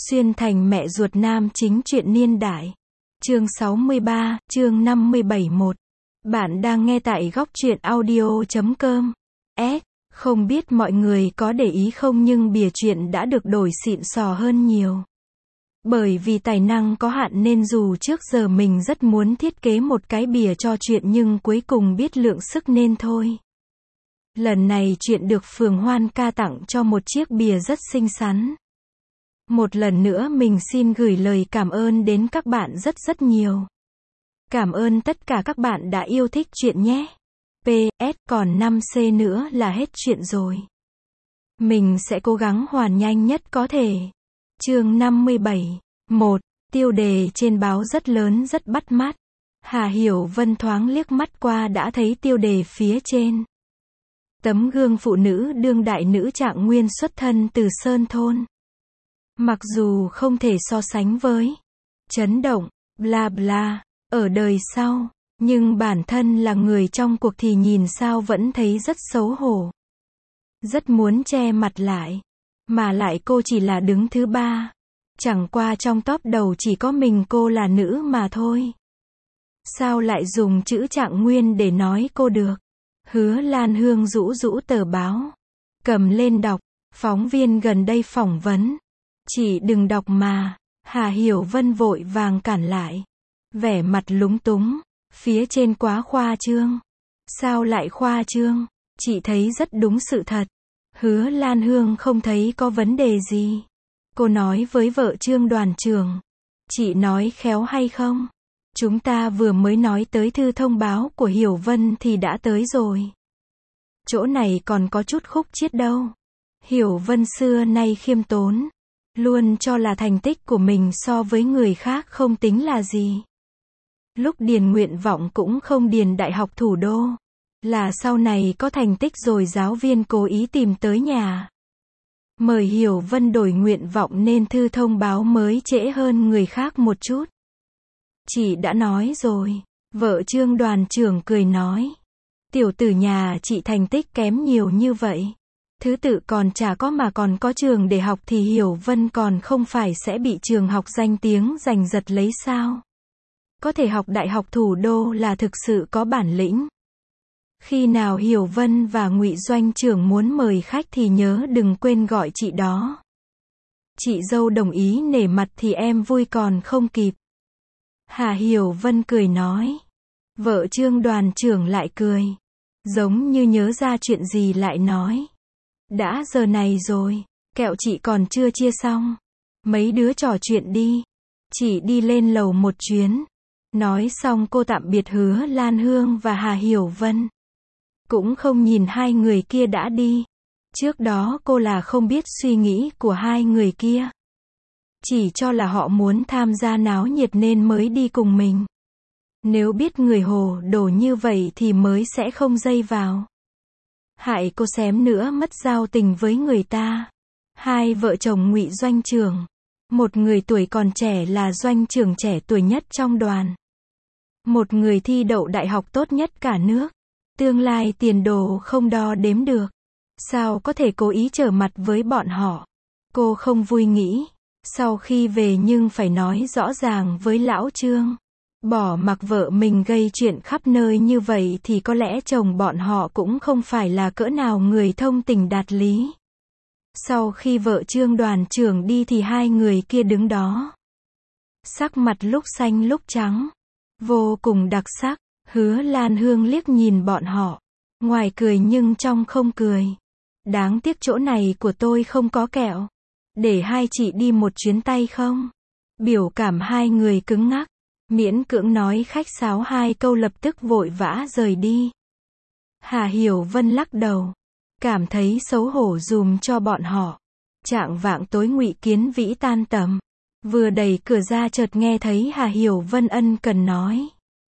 Xuyên thành mẹ ruột nam chính truyện niên đại. Chương 63, chương 57-1. Bạn đang nghe tại góc truyện audio.com. Không biết mọi người có để ý không nhưng bìa truyện đã được đổi xịn sò hơn nhiều. Bởi vì tài năng có hạn nên dù trước giờ mình rất muốn thiết kế một cái bìa cho truyện nhưng cuối cùng biết lượng sức nên thôi. Lần này truyện được Phường Hoan ca tặng cho một chiếc bìa rất xinh xắn. Một lần nữa mình xin gửi lời cảm ơn đến các bạn rất nhiều. Cảm ơn tất cả các bạn đã yêu thích truyện nhé. PS, còn 5C nữa là hết chuyện rồi. Mình sẽ cố gắng hoàn nhanh nhất có thể. Chương 57. 1. Tiêu đề trên báo rất lớn rất bắt mắt. Hà Hiểu Vân thoáng liếc mắt qua đã thấy tiêu đề phía trên. Tấm gương phụ nữ đương đại nữ trạng nguyên xuất thân từ Sơn Thôn. Mặc dù không thể so sánh với chấn động, bla bla, ở đời sau, nhưng bản thân là người trong cuộc thì nhìn sao vẫn thấy rất xấu hổ. Rất muốn che mặt lại. Mà lại cô chỉ là đứng thứ 3. Chẳng qua trong top đầu chỉ có mình cô là nữ mà thôi. Sao lại dùng chữ trạng nguyên để nói cô được? Hứa Lan Hương rũ rũ tờ báo. Cầm lên đọc. Phóng viên gần đây phỏng vấn. Chị đừng đọc mà. Hà Hiểu Vân vội vàng cản lại. Vẻ mặt lúng túng. Phía trên quá khoa trương. Sao lại khoa trương? Chị thấy rất đúng sự thật. Hứa Lan Hương không thấy có vấn đề gì. Cô nói với vợ Trương đoàn trưởng. Chị nói khéo hay không? Chúng ta vừa mới nói tới thư thông báo của Hiểu Vân thì đã tới rồi. Chỗ này còn có chút khúc chiết đâu. Hiểu Vân xưa nay khiêm tốn. Luôn cho là thành tích của mình so với người khác không tính là gì. Lúc điền nguyện vọng cũng không điền Đại học Thủ đô. Là sau này có thành tích rồi giáo viên cố ý tìm tới nhà. Mời Hiểu Vân đổi nguyện vọng nên thư thông báo mới trễ hơn người khác một chút. Chị đã nói rồi. Vợ Trương đoàn trưởng cười nói. Tiểu tử nhà chị thành tích kém nhiều như vậy. Thứ tự còn chả có mà còn có trường để học thì Hiểu Vân còn không phải sẽ bị trường học danh tiếng giành giật lấy sao. Có thể học Đại học Thủ đô là thực sự có bản lĩnh. Khi nào Hiểu Vân và Ngụy doanh trưởng muốn mời khách thì nhớ đừng quên gọi chị đó. Chị dâu đồng ý nể mặt thì em vui còn không kịp. Hà Hiểu Vân cười nói. Vợ Trương đoàn trưởng lại cười. Giống như nhớ ra chuyện gì lại nói. Đã giờ này rồi, kẹo chị còn chưa chia xong. Mấy đứa trò chuyện đi. Chị đi lên lầu một chuyến. Nói xong cô tạm biệt Hứa Lan Hương và Hà Hiểu Vân. Cũng không nhìn hai người kia đã đi. Trước đó cô là không biết suy nghĩ của hai người kia. Chỉ cho là họ muốn tham gia náo nhiệt nên mới đi cùng mình. Nếu biết người hồ đồ như vậy thì mới sẽ không dây vào. Hại cô xém nữa mất giao tình với người ta. Hai vợ chồng Ngụy doanh trưởng. Một người tuổi còn trẻ là doanh trưởng trẻ tuổi nhất trong đoàn. Một người thi đậu đại học tốt nhất cả nước. Tương lai tiền đồ không đo đếm được. Sao có thể cố ý trở mặt với bọn họ? Cô không vui nghĩ. Sau khi về nhưng phải nói rõ ràng với lão Trương. Bỏ mặc vợ mình gây chuyện khắp nơi như vậy thì có lẽ chồng bọn họ cũng không phải là cỡ nào người thông tình đạt lý. Sau khi vợ Trương đoàn trưởng đi thì hai người kia đứng đó. Sắc mặt lúc xanh lúc trắng. Vô cùng đặc sắc. Hứa Lan Hương liếc nhìn bọn họ. Ngoài cười nhưng trong không cười. Đáng tiếc chỗ này của tôi không có kẹo. Để hai chị đi một chuyến tay không? Biểu cảm hai người cứng ngắc. Miễn cưỡng nói khách sáo hai câu lập tức vội vã rời đi. Hà Hiểu Vân lắc đầu. Cảm thấy xấu hổ dùm cho bọn họ. Chạng vạng tối Ngụy Kiến Vĩ tan tầm. Vừa đẩy cửa ra chợt nghe thấy Hà Hiểu Vân ân cần nói.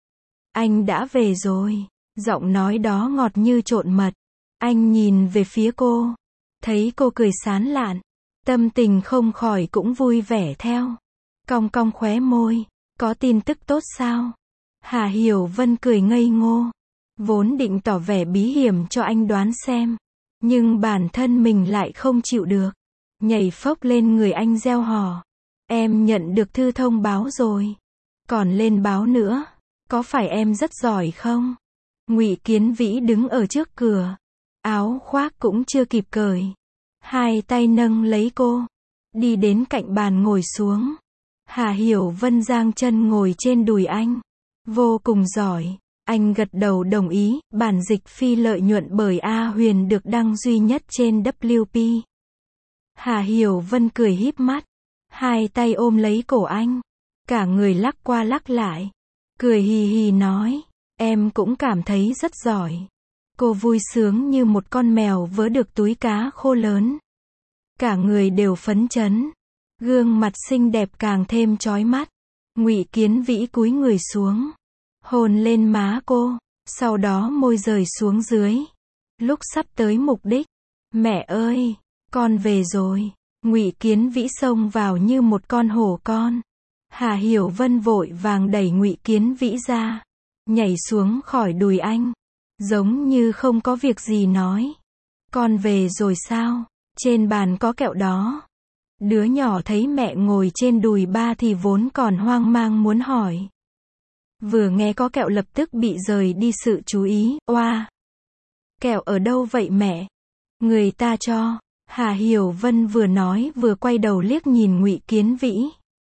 Anh đã về rồi. Giọng nói đó ngọt như trộn mật. Anh nhìn về phía cô. Thấy cô cười sán lạn. Tâm tình không khỏi cũng vui vẻ theo. Cong cong khóe môi. Có tin tức tốt sao? Hà Hiểu Vân cười ngây ngô. Vốn định tỏ vẻ bí hiểm cho anh đoán xem. Nhưng bản thân mình lại không chịu được. Nhảy phốc lên người anh reo hò. Em nhận được thư thông báo rồi. Còn lên báo nữa. Có phải em rất giỏi không? Ngụy Kiến Vĩ đứng ở trước cửa. Áo khoác cũng chưa kịp cởi. Hai tay nâng lấy cô. Đi đến cạnh bàn ngồi xuống. Hà Hiểu Vân giang chân ngồi trên đùi anh. Vô cùng giỏi. Anh gật đầu đồng ý. Bản dịch phi lợi nhuận bởi A Huyền được đăng duy nhất trên WP. Hà Hiểu Vân cười híp mắt. Hai tay ôm lấy cổ anh. Cả người lắc qua lắc lại. Cười hì hì nói. Em cũng cảm thấy rất giỏi. Cô vui sướng như một con mèo vớ được túi cá khô lớn. Cả người đều phấn chấn. Gương mặt xinh đẹp càng thêm chói mắt. Ngụy Kiến Vĩ cúi người xuống. Hôn lên má cô. Sau đó môi rời xuống dưới. Lúc sắp tới mục đích. Mẹ ơi! Con về rồi. Ngụy Kiến Vĩ xông vào như một con hổ con. Hà Hiểu Vân vội vàng đẩy Ngụy Kiến Vĩ ra. Nhảy xuống khỏi đùi anh. Giống như không có việc gì nói. Con về rồi sao? Trên bàn có kẹo đó. Đứa nhỏ thấy mẹ ngồi trên đùi ba thì vốn còn hoang mang muốn hỏi. Vừa nghe có kẹo lập tức bị rời đi sự chú ý. Oa! Kẹo ở đâu vậy mẹ? Người ta cho. Hà Hiểu Vân vừa nói vừa quay đầu liếc nhìn Ngụy Kiến Vĩ.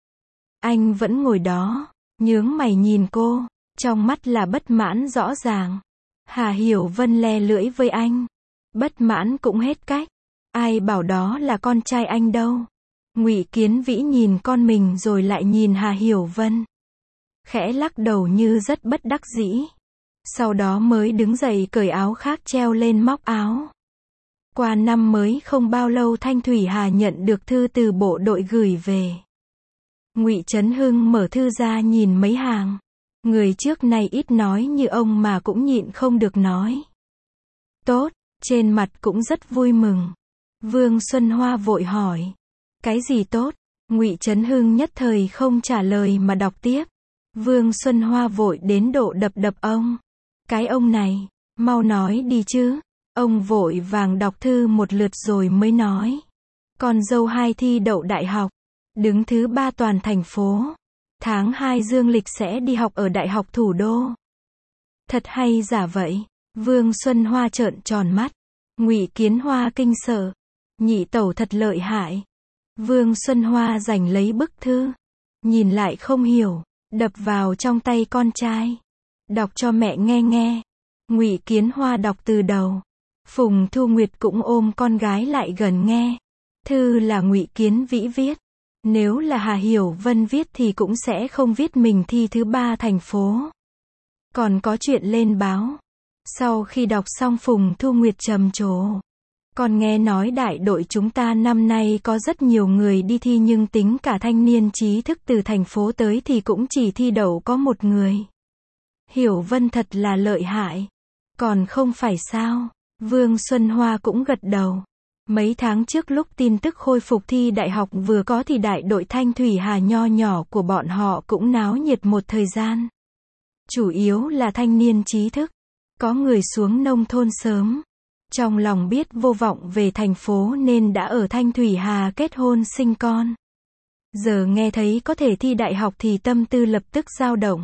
Anh vẫn ngồi đó, nhướng mày nhìn cô, trong mắt là bất mãn rõ ràng. Hà Hiểu Vân le lưỡi với anh. Bất mãn cũng hết cách. Ai bảo đó là con trai anh đâu. Ngụy Kiến Vĩ nhìn con mình rồi lại nhìn Hà Hiểu Vân. Khẽ lắc đầu như rất bất đắc dĩ. Sau đó mới đứng dậy cởi áo khác treo lên móc áo. Qua năm mới không bao lâu Thanh Thủy Hà nhận được thư từ bộ đội gửi về. Ngụy Trấn Hưng mở thư ra nhìn mấy hàng. Người trước này ít nói như ông mà cũng nhịn không được nói. Tốt, trên mặt cũng rất vui mừng. Vương Xuân Hoa vội hỏi. Cái gì tốt? Ngụy Trấn Hưng nhất thời không trả lời mà đọc tiếp. Vương Xuân Hoa vội đến độ đập ông. Cái ông này, mau nói đi chứ. Ông vội vàng đọc thư một lượt rồi mới nói. Con dâu hai thi đậu đại học. Đứng thứ 3 toàn thành phố. Tháng 2 dương lịch sẽ đi học ở Đại học Thủ đô. Thật hay giả vậy? Vương Xuân Hoa trợn tròn mắt. Ngụy Kiến Hoa kinh sợ. Nhị tẩu thật lợi hại. Vương Xuân Hoa giành lấy bức thư. Nhìn lại không hiểu. Đập vào trong tay con trai. Đọc cho mẹ nghe nghe. Ngụy Kiến Hoa đọc từ đầu. Phùng Thu Nguyệt cũng ôm con gái lại gần nghe. Thư là Ngụy Kiến Vĩ viết. Nếu là Hà Hiểu Vân viết thì cũng sẽ không viết mình thi thứ 3 thành phố. Còn có chuyện lên báo. Sau khi đọc xong Phùng Thu Nguyệt trầm trồ. Con nghe nói đại đội chúng ta năm nay có rất nhiều người đi thi nhưng tính cả thanh niên trí thức từ thành phố tới thì cũng chỉ thi đậu có một người. Hiểu Vân thật là lợi hại. Còn không phải sao? Vương Xuân Hoa cũng gật đầu. Mấy tháng trước lúc tin tức khôi phục thi đại học vừa có thì đại đội Thanh Thủy Hà nho nhỏ của bọn họ cũng náo nhiệt một thời gian. Chủ yếu là thanh niên trí thức. Có người xuống nông thôn sớm. Trong lòng biết vô vọng về thành phố nên đã ở Thanh Thủy Hà kết hôn sinh con. Giờ nghe thấy có thể thi đại học thì tâm tư lập tức dao động.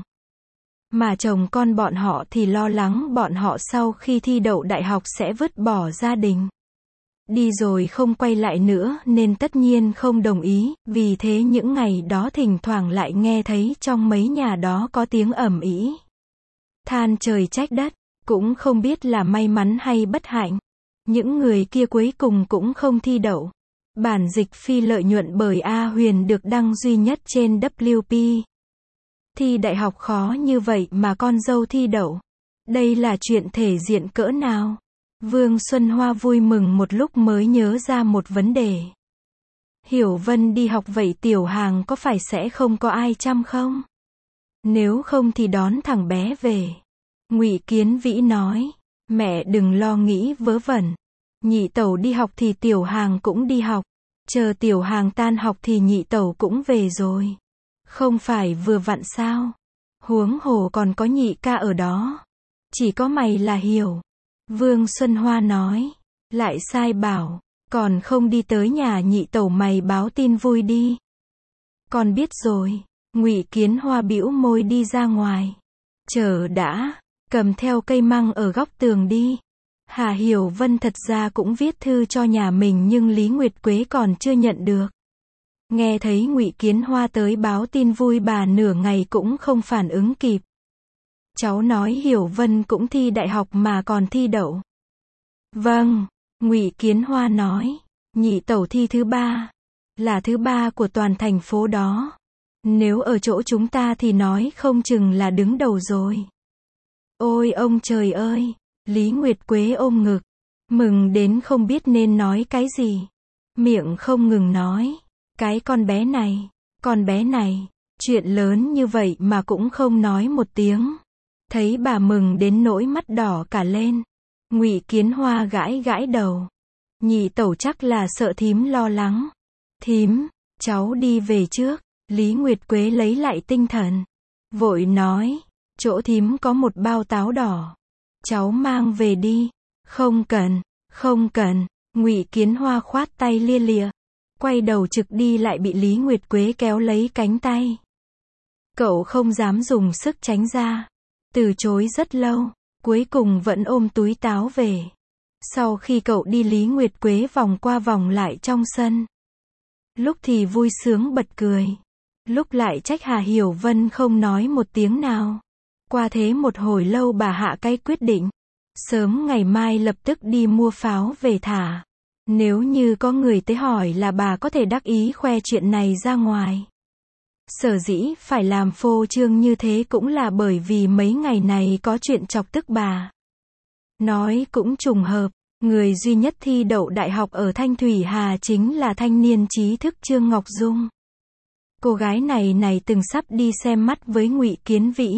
Mà chồng con bọn họ thì lo lắng bọn họ sau khi thi đậu đại học sẽ vứt bỏ gia đình. Đi rồi không quay lại nữa nên tất nhiên không đồng ý, vì thế những ngày đó thỉnh thoảng lại nghe thấy trong mấy nhà đó có tiếng ầm ĩ. Than trời trách đất, cũng không biết là may mắn hay bất hạnh. Những người kia cuối cùng cũng không thi đậu. Bản dịch phi lợi nhuận bởi A Huyền được đăng duy nhất trên WP. Thi đại học khó như vậy mà con dâu thi đậu. Đây là chuyện thể diện cỡ nào? Vương Xuân Hoa vui mừng một lúc mới nhớ ra một vấn đề. Hiểu Vân đi học vậy tiểu hàng có phải sẽ không có ai chăm không? Nếu không thì đón thằng bé về. Ngụy Kiến Vĩ nói. Mẹ đừng lo nghĩ vớ vẩn. Nhị tẩu đi học thì tiểu hàng cũng đi học. Chờ tiểu hàng tan học thì nhị tẩu cũng về rồi. Không phải vừa vặn sao? Huống hồ còn có nhị ca ở đó. Chỉ có mày là hiểu. Vương Xuân Hoa nói. Lại sai bảo. Còn không đi tới nhà nhị tẩu mày báo tin vui đi. Con biết rồi. Ngụy Kiến Hoa bĩu môi đi ra ngoài. Chờ đã, cầm theo cây măng ở góc tường đi. Hà Hiểu Vân thật ra cũng viết thư cho nhà mình nhưng Lý Nguyệt Quế còn chưa nhận được. Nghe thấy Ngụy Kiến Hoa tới báo tin vui bà nửa ngày cũng không phản ứng kịp. Cháu nói Hiểu Vân cũng thi đại học mà còn thi đậu. Vâng, Ngụy Kiến Hoa nói. Nhị tẩu thi thứ 3. Là thứ 3 của toàn thành phố đó. Nếu ở chỗ chúng ta thì nói không chừng là đứng đầu rồi. Ôi ông trời ơi! Lý Nguyệt Quế ôm ngực. Mừng đến không biết nên nói cái gì. Miệng không ngừng nói. Cái con bé này, chuyện lớn như vậy mà cũng không nói một tiếng. Thấy bà mừng đến nỗi mắt đỏ cả lên. Ngụy Kiến Hoa gãi gãi đầu. Nhị tẩu chắc là sợ thím lo lắng. Thím, cháu đi về trước. Lý Nguyệt Quế lấy lại tinh thần. Vội nói, chỗ thím có một bao táo đỏ. Cháu mang về đi. Không cần. Ngụy Kiến Hoa khoát tay lia lịa. Quay đầu trực đi lại bị Lý Nguyệt Quế kéo lấy cánh tay. Cậu không dám dùng sức tránh ra. Từ chối rất lâu. Cuối cùng vẫn ôm túi táo về. Sau khi cậu đi Lý Nguyệt Quế vòng qua vòng lại trong sân. Lúc thì vui sướng bật cười. Lúc lại trách Hà Hiểu Vân không nói một tiếng nào. Qua thế một hồi lâu bà hạ cái quyết định. Sớm ngày mai lập tức đi mua pháo về thả. Nếu như có người tới hỏi là bà có thể đắc ý khoe chuyện này ra ngoài. Sở dĩ phải làm phô trương như thế cũng là bởi vì mấy ngày này có chuyện chọc tức bà. Nói cũng trùng hợp, người duy nhất thi đậu đại học ở Thanh Thủy Hà chính là thanh niên trí thức Trương Ngọc Dung. Cô gái này từng sắp đi xem mắt với Ngụy Kiến Vĩ.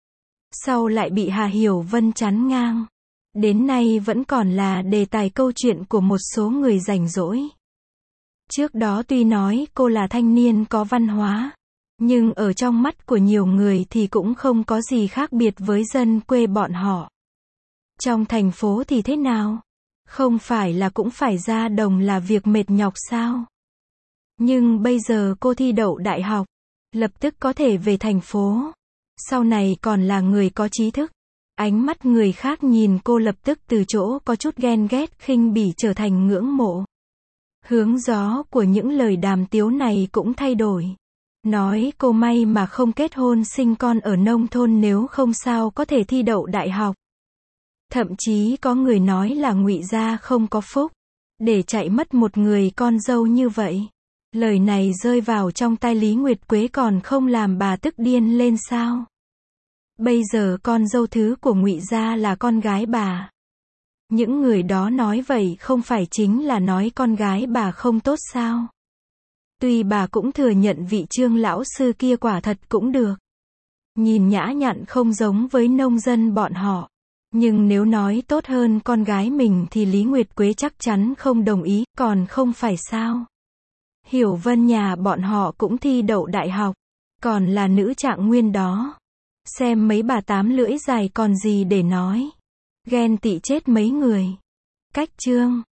Sau lại bị Hà Hiểu Vân chắn ngang. Đến nay vẫn còn là đề tài câu chuyện của một số người rảnh rỗi. Trước đó tuy nói cô là thanh niên có văn hóa, nhưng ở trong mắt của nhiều người thì cũng không có gì khác biệt với dân quê bọn họ. Trong thành phố thì thế nào? Không phải là cũng phải ra đồng là việc mệt nhọc sao? Nhưng bây giờ cô thi đậu đại học, lập tức có thể về thành phố. Sau này còn là người có trí thức. Ánh mắt người khác nhìn cô lập tức từ chỗ có chút ghen ghét khinh bỉ trở thành ngưỡng mộ. Hướng gió của những lời đàm tiếu này cũng thay đổi. Nói cô may mà không kết hôn sinh con ở nông thôn nếu không sao có thể thi đậu đại học. Thậm chí có người nói là Ngụy gia không có phúc, để chạy mất một người con dâu như vậy. Lời này rơi vào trong tai Lý Nguyệt Quế còn không làm bà tức điên lên sao? Bây giờ con dâu thứ của Ngụy gia là con gái bà. Những người đó nói vậy không phải chính là nói con gái bà không tốt sao? Tuy bà cũng thừa nhận vị Trương lão sư kia quả thật cũng được. Nhìn nhã nhặn không giống với nông dân bọn họ. Nhưng nếu nói tốt hơn con gái mình thì Lý Nguyệt Quế chắc chắn không đồng ý, còn không phải sao? Hiểu Vân nhà bọn họ cũng thi đậu đại học, còn là nữ trạng nguyên đó. Xem mấy bà tám lưỡi dài còn gì để nói. Ghen tị chết mấy người. Cách chương